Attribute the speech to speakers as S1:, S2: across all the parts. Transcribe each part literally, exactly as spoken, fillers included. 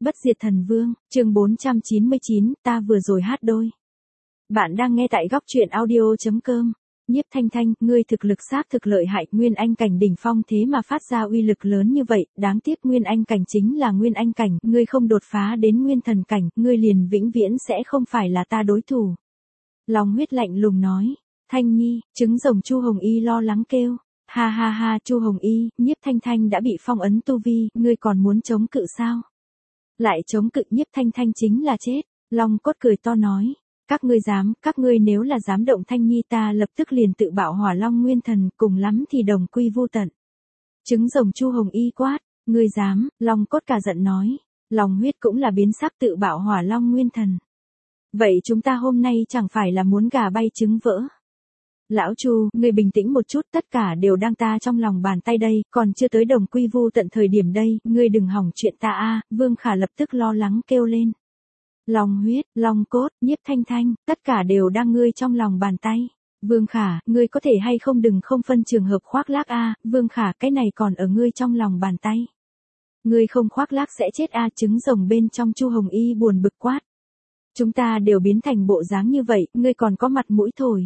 S1: Bất diệt thần vương, chương bốn trăm chín mươi chín, ta vừa rồi hát đôi. Bạn đang nghe tại góc truyện audio.com. Nhiếp Thanh Thanh, ngươi thực lực xác thực lợi hại, Nguyên Anh cảnh đỉnh phong thế mà phát ra uy lực lớn như vậy, đáng tiếc Nguyên Anh cảnh chính là Nguyên Anh cảnh, ngươi không đột phá đến Nguyên Thần cảnh, ngươi liền vĩnh viễn sẽ không phải là ta đối thủ. Lòng huyết lạnh lùng nói, Thanh Nhi, trứng rồng Chu Hồng Y lo lắng kêu. Ha ha ha, Chu Hồng Y, Nhiếp Thanh Thanh đã bị phong ấn tu vi, ngươi còn muốn chống cự sao? Lại chống cự, Nhiếp Thanh Thanh chính là chết. Long Cốt cười to nói, các ngươi dám, các ngươi nếu là dám động Thanh Nhi ta lập tức liền tự bạo Hỏa Long Nguyên Thần, cùng lắm thì đồng quy vô tận. Trứng rồng Chu Hồng Y quát, ngươi dám? Long Cốt cả giận nói, lòng huyết cũng là biến sắc tự bạo Hỏa Long Nguyên Thần. Vậy chúng ta hôm nay chẳng phải là muốn gà bay trứng vỡ? Lão Chu, ngươi bình tĩnh một chút, tất cả đều đang ta trong lòng bàn tay đây, còn chưa tới đồng quy vu tận thời điểm đây, ngươi đừng hỏng chuyện ta a. Vương Khả lập tức lo lắng kêu lên. Long huyết, Long Cốt, Nhiếp Thanh Thanh, tất cả đều đang ngươi trong lòng bàn tay. Vương Khả, ngươi có thể hay không đừng không phân trường hợp khoác lác a. Vương Khả, cái này còn ở ngươi trong lòng bàn tay. Ngươi không khoác lác sẽ chết a. Trứng rồng bên trong Chu Hồng Y buồn bực quát. Chúng ta đều biến thành bộ dáng như vậy, ngươi còn có mặt mũi thổi.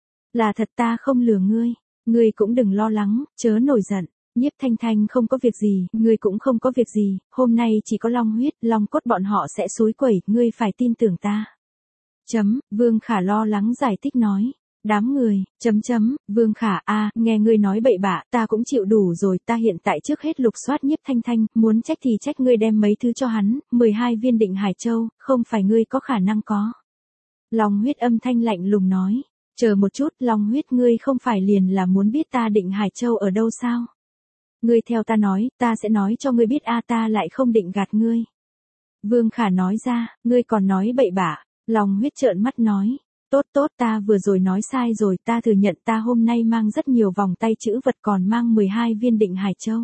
S1: Là thật, ta không lừa ngươi, ngươi cũng đừng lo lắng, chớ nổi giận. Nhiếp Thanh Thanh không có việc gì, ngươi cũng không có việc gì, hôm nay chỉ có Long huyết, Long Cốt bọn họ sẽ xúi quẩy, ngươi phải tin tưởng ta. Chấm, Vương Khả lo lắng giải thích nói. Đám người, chấm chấm, Vương Khả a, nghe ngươi nói bậy bạ, ta cũng chịu đủ rồi, ta hiện tại trước hết lục soát Nhiếp Thanh Thanh, muốn trách thì trách ngươi đem mấy thứ cho hắn, mười hai viên Định Hải Châu, không phải ngươi có khả năng có. Long huyết âm thanh lạnh lùng nói. Chờ một chút, Long huyết, ngươi không phải liền là muốn biết ta Định Hải Châu ở đâu sao? Ngươi theo ta nói, ta sẽ nói cho ngươi biết a, ta lại không định gạt ngươi. Vương Khả nói ra, ngươi còn nói bậy bạ. Long huyết trợn mắt nói, tốt tốt, ta vừa rồi nói sai rồi, ta thừa nhận ta hôm nay mang rất nhiều vòng tay chữ vật, còn mang mười hai viên Định Hải Châu.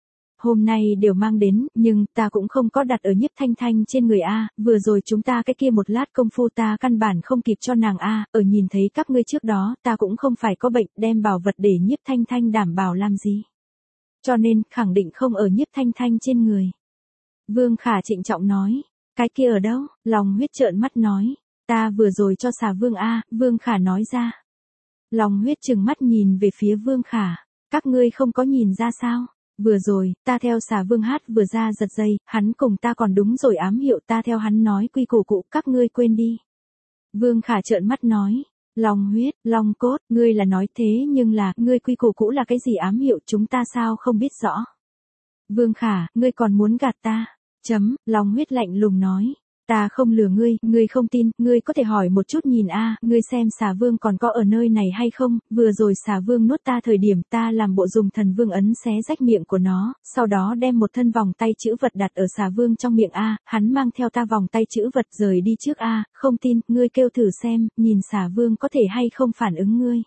S1: Hôm nay đều mang đến, nhưng ta cũng không có đặt ở Nhiếp Thanh Thanh trên người a, vừa rồi chúng ta cái kia một lát công phu ta căn bản không kịp cho nàng a, ở nhìn thấy các ngươi trước đó, ta cũng không phải có bệnh, đem bảo vật để Nhiếp Thanh Thanh đảm bảo làm gì. Cho nên, khẳng định không ở Nhiếp Thanh Thanh trên người. Vương Khả trịnh trọng nói, cái kia ở đâu? Long huyết trợn mắt nói, ta vừa rồi cho xà vương a, Vương Khả nói ra. Long huyết trừng mắt nhìn về phía Vương Khả, các ngươi không có nhìn ra sao? Vừa rồi, ta theo xà vương hát vừa ra giật dây, hắn cùng ta còn đúng rồi ám hiệu, ta theo hắn nói quy củ cũ, các ngươi quên đi. Vương Khả trợn mắt nói, Long huyết, Long Cốt, ngươi là nói thế nhưng là, ngươi quy củ cũ là cái gì ám hiệu, chúng ta sao không biết rõ. Vương Khả, ngươi còn muốn gạt ta. Chấm, Long huyết lạnh lùng nói. Ta không lừa ngươi, ngươi không tin, ngươi có thể hỏi một chút nhìn a, ngươi xem xà vương còn có ở nơi này hay không, vừa rồi xà vương nuốt ta thời điểm ta làm bộ dùng thần vương ấn xé rách miệng của nó, sau đó đem một thân vòng tay chữ vật đặt ở xà vương trong miệng a, hắn mang theo ta vòng tay chữ vật rời đi trước a, không tin, ngươi kêu thử xem, nhìn xà vương có thể hay không phản ứng ngươi.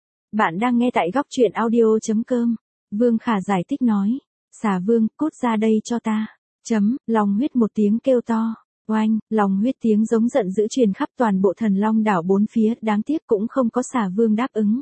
S1: Bạn đang nghe tại góc truyện audio.com, Vương Khả giải thích nói, xà vương, cút ra đây cho ta. Chấm, Long huyết một tiếng kêu to. Oanh, Long huyết tiếng giống giận dữ truyền khắp toàn bộ Thần Long đảo bốn phía, đáng tiếc cũng không có xà vương đáp ứng.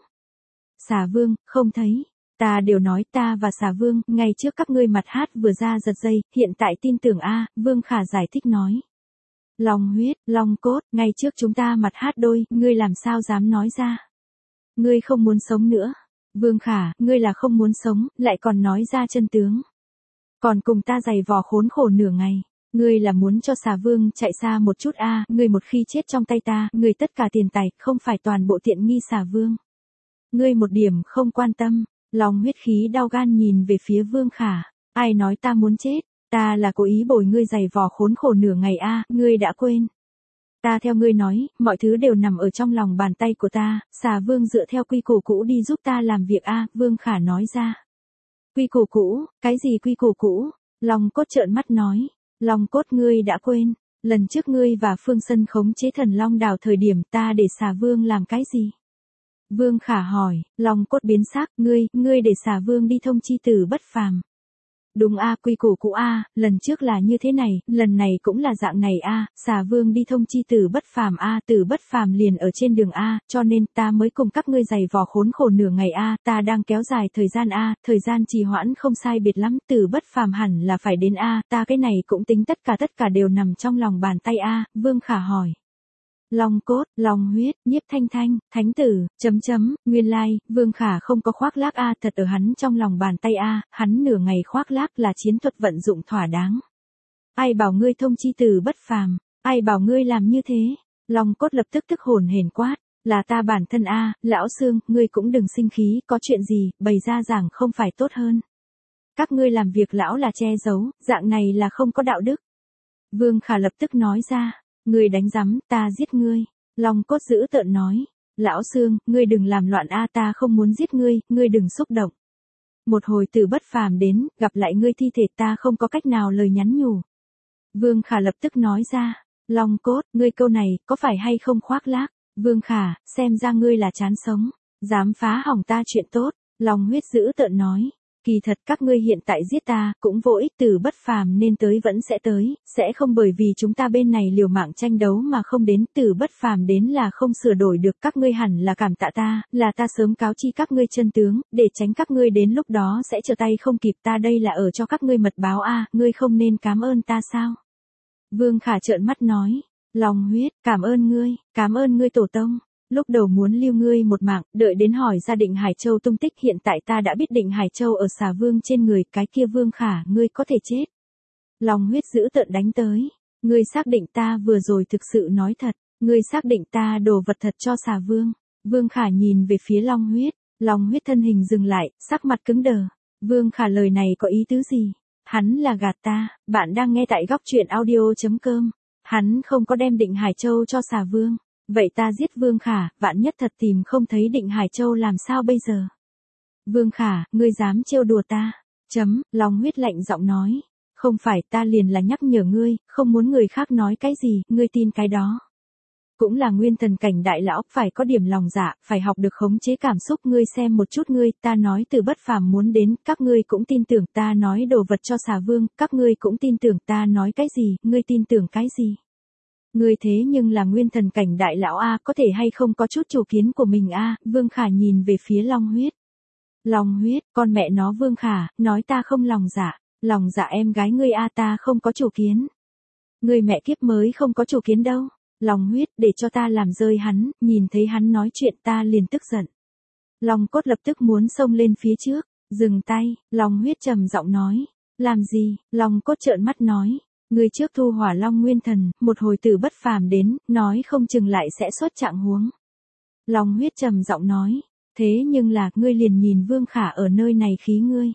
S1: Xà vương, không thấy. Ta đều nói ta và xà vương, ngay trước các ngươi mặt hát vừa ra giật dây, hiện tại tin tưởng a, Vương Khả giải thích nói. Long huyết, Long Cốt, ngay trước chúng ta mặt hát đôi, ngươi làm sao dám nói ra. Ngươi không muốn sống nữa. Vương Khả, ngươi là không muốn sống, lại còn nói ra chân tướng. Còn cùng ta giày vò khốn khổ nửa ngày. Ngươi là muốn cho xà vương chạy xa một chút a, ngươi một khi chết trong tay ta, ngươi tất cả tiền tài, không phải toàn bộ tiện nghi xà vương. Ngươi một điểm không quan tâm, Long huyết khí đau gan nhìn về phía Vương Khả, ai nói ta muốn chết, ta là cố ý bồi ngươi giày vò khốn khổ nửa ngày a, ngươi đã quên. Ta theo ngươi nói, mọi thứ đều nằm ở trong lòng bàn tay của ta, xà vương dựa theo quy củ cũ đi giúp ta làm việc a, Vương Khả nói ra. Quy củ cũ, cái gì quy củ cũ? Long Cốt trợn mắt nói. Long Cốt, ngươi đã quên, lần trước ngươi và Phương Sân khống chế Thần Long đảo thời điểm ta để xà vương làm cái gì? Vương Khả hỏi, Long Cốt biến sắc, ngươi, ngươi để xà vương đi thông chi tử bất phàm. Đúng a, quy củ cũ a, lần trước là như thế này, lần này cũng là dạng này a, xà vương đi thông chi Tử Bất Phàm a, Tử Bất Phàm liền ở trên đường a, cho nên ta mới cùng các ngươi giày vò khốn khổ nửa ngày a, ta đang kéo dài thời gian a, thời gian trì hoãn không sai biệt lắm, Tử Bất Phàm hẳn là phải đến a, ta cái này cũng tính tất cả tất cả đều nằm trong lòng bàn tay a, Vương Khả hỏi. Long cốt, long huyết, Nhiếp Thanh Thanh, thánh tử, chấm chấm, nguyên lai, Vương Khả không có khoác lác a, thật ở hắn trong lòng bàn tay a, hắn nửa ngày khoác lác là chiến thuật vận dụng thỏa đáng. Ai bảo ngươi thông chi Tử Bất Phàm, ai bảo ngươi làm như thế? Long cốt lập tức tức hồn hển quát, là ta bản thân a, lão Sương, ngươi cũng đừng sinh khí, có chuyện gì, bày ra giảng không phải tốt hơn. Các ngươi làm việc lão là che giấu, dạng này là không có đạo đức. Vương Khả lập tức nói ra. Ngươi đánh rắm, ta giết ngươi. Long cốt dữ tợn nói. Lão Sương, ngươi đừng làm loạn a, ta không muốn giết ngươi, ngươi đừng xúc động. Một hồi Tử Bất Phàm đến, gặp lại ngươi thi thể ta không có cách nào lời nhắn nhủ. Vương Khả lập tức nói ra. Long cốt, ngươi câu này, có phải hay không khoác lác? Vương Khả, xem ra ngươi là chán sống. Dám phá hỏng ta chuyện tốt. Long huyết dữ tợn nói. Kỳ thật các ngươi hiện tại giết ta, cũng vô ích, Tử Bất Phàm nên tới vẫn sẽ tới, sẽ không bởi vì chúng ta bên này liều mạng tranh đấu mà không đến, Tử Bất Phàm đến là không sửa đổi được, các ngươi hẳn là cảm tạ ta, là ta sớm cáo chi các ngươi chân tướng, để tránh các ngươi đến lúc đó sẽ trở tay không kịp, ta đây là ở cho các ngươi mật báo a, ngươi không nên cảm ơn ta sao? Vương Khả trợn mắt nói, Long huyết, cảm ơn ngươi, cảm ơn ngươi tổ tông. Lúc đầu muốn lưu ngươi một mạng, đợi đến hỏi ra Định Hải Châu tung tích, hiện tại ta đã biết Định Hải Châu ở xà vương trên người, cái kia Vương Khả, ngươi có thể chết. Long huyết dữ tợn đánh tới. Ngươi xác định ta vừa rồi thực sự nói thật, ngươi xác định ta đồ vật thật cho xà vương. Vương Khả nhìn về phía Long huyết, Long huyết thân hình dừng lại, sắc mặt cứng đờ. Vương Khả lời này có ý tứ gì? Hắn là gạt ta, bạn đang nghe tại góc truyện audio chấm com. Hắn không có đem Định Hải Châu cho xà vương. Vậy ta giết Vương Khả, vạn nhất thật tìm không thấy Định Hải Châu làm sao bây giờ? Vương Khả, ngươi dám trêu đùa ta? Chấm, Long huyết lạnh giọng nói. Không phải, ta liền là nhắc nhở ngươi, không muốn người khác nói cái gì, ngươi tin cái đó. Cũng là nguyên thần cảnh đại lão, phải có điểm lòng dạ, phải học được khống chế cảm xúc, ngươi xem một chút ngươi, ta nói Tử Bất Phàm muốn đến, các ngươi cũng tin tưởng, ta nói đồ vật cho xà vương, các ngươi cũng tin tưởng, ta nói cái gì, ngươi tin tưởng cái gì? Ngươi thế nhưng là nguyên thần cảnh đại lão a, có thể hay không có chút chủ kiến của mình a? Vương Khả nhìn về phía Long huyết. Long huyết, con mẹ nó Vương Khả, nói ta không lòng dạ, lòng dạ em gái ngươi a, ta không có chủ kiến. Ngươi mẹ kiếp mới không có chủ kiến đâu. Long huyết, để cho ta làm rơi hắn, nhìn thấy hắn nói chuyện ta liền tức giận. Long cốt lập tức muốn xông lên phía trước, dừng tay, Long huyết trầm giọng nói. Làm gì? Long cốt trợn mắt nói. Ngươi trước thu hỏa long nguyên thần, một hồi Tử Bất Phàm đến, nói không chừng lại sẽ xuất trạng huống. Long huyết trầm giọng nói, thế nhưng là, ngươi liền nhìn Vương Khả ở nơi này khí ngươi.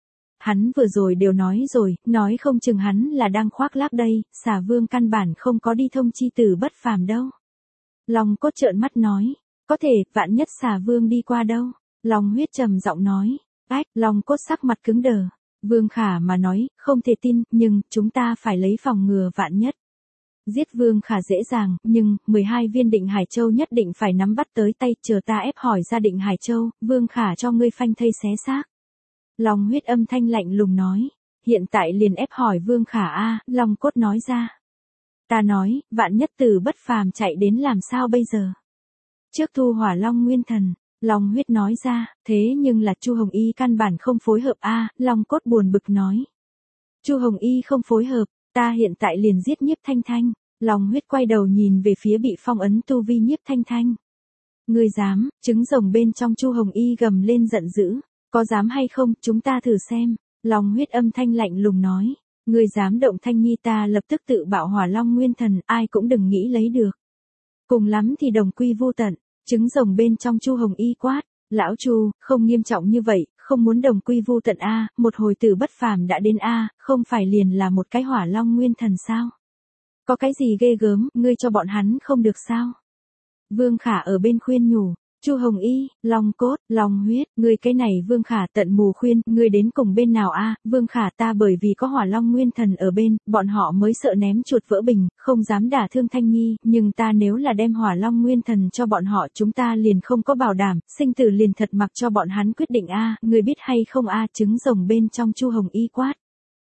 S1: Hắn vừa rồi đều nói rồi, nói không chừng hắn là đang khoác lác đây, xà vương căn bản không có đi thông chi Tử Bất Phàm đâu. Long cốt trợn mắt nói, có thể, vạn nhất xà vương đi qua đâu. Long huyết trầm giọng nói, ách, Long cốt sắc mặt cứng đờ. Vương Khả mà nói, không thể tin, nhưng, chúng ta phải lấy phòng ngừa vạn nhất. Giết Vương Khả dễ dàng, nhưng, mười hai viên Định Hải Châu nhất định phải nắm bắt tới tay, chờ ta ép hỏi ra Định Hải Châu, Vương Khả cho ngươi phanh thây xé xác. Long huyết âm thanh lạnh lùng nói, hiện tại liền ép hỏi Vương Khả a, Long cốt nói ra. Ta nói, vạn nhất Tử Bất Phàm chạy đến làm sao bây giờ? Trước thu hỏa long nguyên thần. Long huyết nói ra, thế nhưng là Chu Hồng Y căn bản không phối hợp a, Long cốt buồn bực nói. Chu Hồng Y không phối hợp, ta hiện tại liền giết Nhiếp Thanh Thanh. Long huyết quay đầu nhìn về phía bị phong ấn tu vi Nhiếp Thanh Thanh. Ngươi dám? Trứng rồng bên trong Chu Hồng Y gầm lên giận dữ, có dám hay không, chúng ta thử xem. Long huyết âm thanh lạnh lùng nói, ngươi dám động Thanh Nhi ta lập tức tự bạo hỏa long nguyên thần, ai cũng đừng nghĩ lấy được. Cùng lắm thì đồng quy vô tận. Trứng rồng bên trong Chu Hồng Y quát, lão Chu, không nghiêm trọng như vậy, không muốn đồng quy vô tận a, một hồi Tử Bất Phàm đã đến a, không phải liền là một cái hỏa long nguyên thần sao? Có cái gì ghê gớm, ngươi cho bọn hắn không được sao? Vương Khả ở bên khuyên nhủ, Chu Hồng Y, Long cốt, Long huyết, ngươi cái này Vương Khả tận mù khuyên, ngươi đến cùng bên nào a? Vương Khả ta bởi vì có hỏa long nguyên thần ở bên, bọn họ mới sợ ném chuột vỡ bình, không dám đả thương Thanh Nhi, nhưng ta nếu là đem hỏa long nguyên thần cho bọn họ, chúng ta liền không có bảo đảm, sinh tử liền thật mặc cho bọn hắn quyết định a, ngươi biết hay không a? Trứng rồng bên trong Chu Hồng Y quát.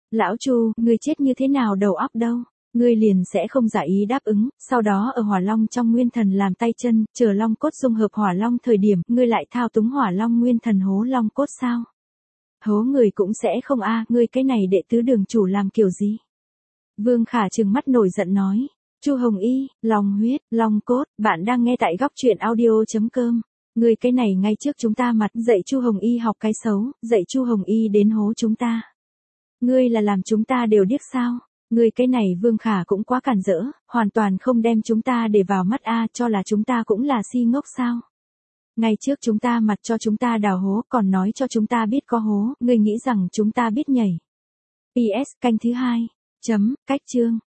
S1: Lão Chu, ngươi chết như thế nào đầu óc đâu? Ngươi liền sẽ không giả ý đáp ứng, sau đó ở Hỏa Long trong nguyên thần làm tay chân, chờ Long cốt dung hợp Hỏa Long thời điểm, ngươi lại thao túng Hỏa Long nguyên thần hố Long cốt sao? Hố người cũng sẽ không a, ngươi cái này đệ tứ đường chủ làm kiểu gì? Vương Khả trừng mắt nổi giận nói. Chu Hồng Y, Long huyết, Long cốt, bạn đang nghe tại góc truyện audio.com. Ngươi cái này ngay trước chúng ta mặt dạy Chu Hồng Y học cái xấu, dạy Chu Hồng Y đến hố chúng ta. Ngươi là làm chúng ta đều điếc sao? Ngươi cái này Vương Khả cũng quá cản rỡ, hoàn toàn không đem chúng ta để vào mắt a, cho là chúng ta cũng là si ngốc sao? Ngay trước chúng ta mặt cho chúng ta đào hố, còn nói cho chúng ta biết có hố, ngươi nghĩ rằng chúng ta biết nhảy. pê ét canh thứ hai. Chấm, cách chương.